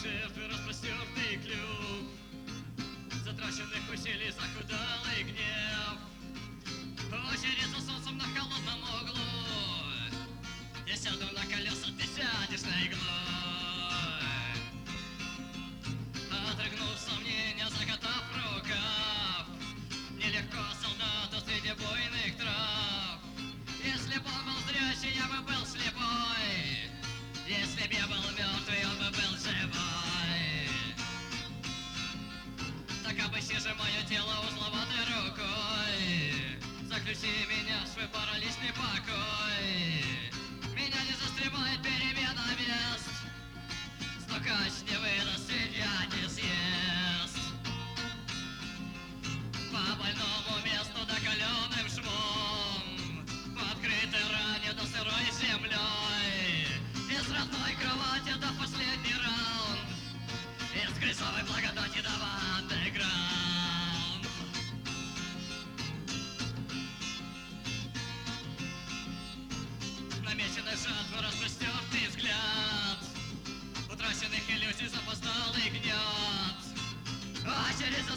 жертвы распростертый клюв, затраченных усилий захудалый гнев. Очередь за солнцем на холодном углу. Я сяду на колеса, ты сядешь на иглу. Отрыгнув сомнения, закатав рукав, нелегко солдату среди буйных трав. Если б он был зрячий, я бы был слепой. Если б я был мертвый, он бы был живой. Так обыщи же мое тело узловатой рукой. Заключи меня в свой параличный покой. Меня не застревает перемена мест. Стукач не выдаст, свинья не съест. По больному месту докаленным швом, по открытой ране до сырой землей. Из родной кровати до последний раунд, из грязовой благодати до андеграунд. Намеченный жатву распростертый взгляд, утраченных иллюзий запоздалый гнет. Очередь